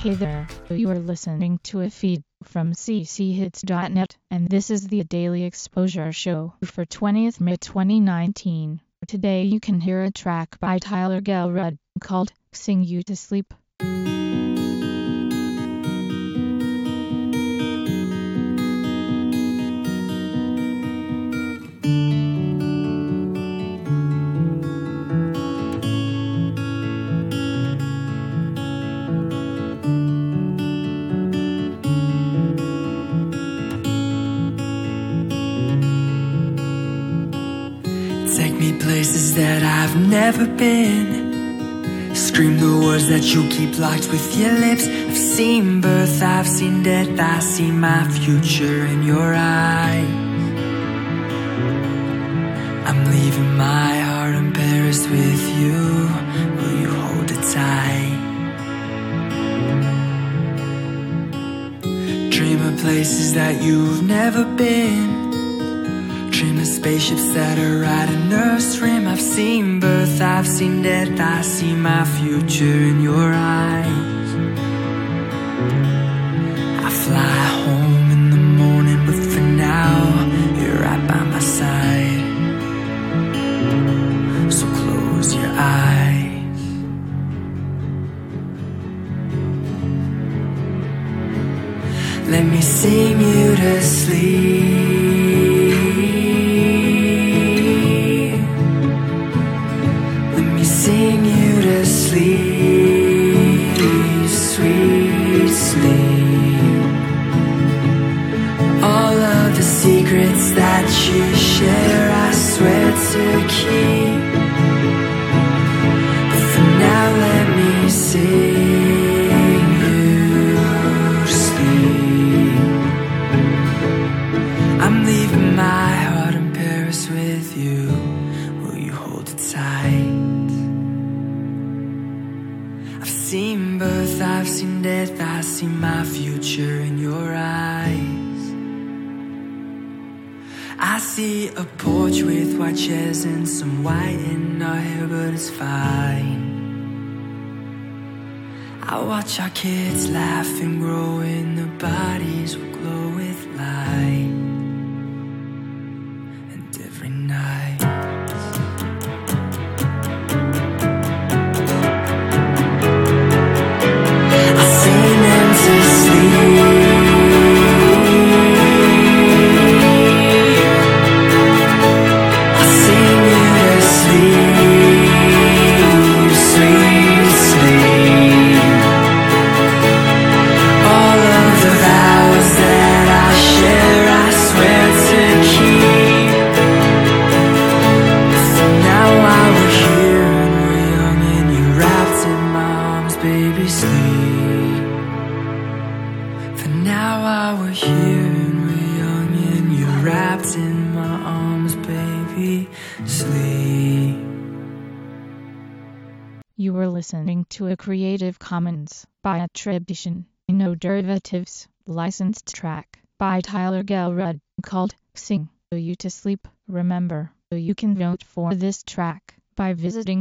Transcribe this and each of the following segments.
Hey there, you are listening to a feed from cchits.net, and this is the Daily Exposure Show for 20th May 2019. Today you can hear a track by Tyler Gelrud called Sing You to Sleep. Take me places that I've never been. Scream the words that you keep locked with your lips. I've seen birth, I've seen death, I see my future in your eyes. I'm leaving my heart in Paris with you. Will you hold it tight? Dream of places that you've never been. Dream of spaceships that are riding Earth's rim. I've seen birth, I've seen death, I see my future in your eyes. I fly home in the morning, but for now, you're right by my side. So close your eyes. Let me sing you to sleep. Sing you to sleep, sweet sleep. All of the secrets that you share, I swear to keep. But for now, let me sing you to sleep. I'm leaving my heart in Paris with you. Will you hold it tight? I've seen birth, I've seen death, I see my future in your eyes. I see a porch with white chairs and some white in our hair, but it's fine. I watch our kids laugh and grow, and their bodies will glow with light. And every night in my arms, baby, sleep. You were listening to a Creative Commons by attribution, no derivatives, licensed track by Tyler Gelrud called Sing You to Sleep. Remember, you can vote for this track by visiting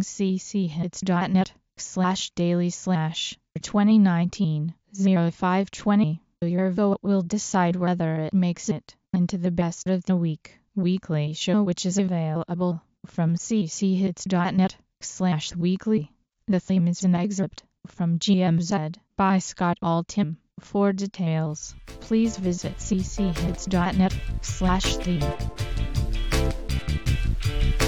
cchits.net/daily/2019-0520. Your vote will decide whether it makes it into the Best of the Week weekly show, which is available from cchits.net/weekly. The theme is an excerpt from GMZ by Scott Altham. For details, please visit cchits.net/theme.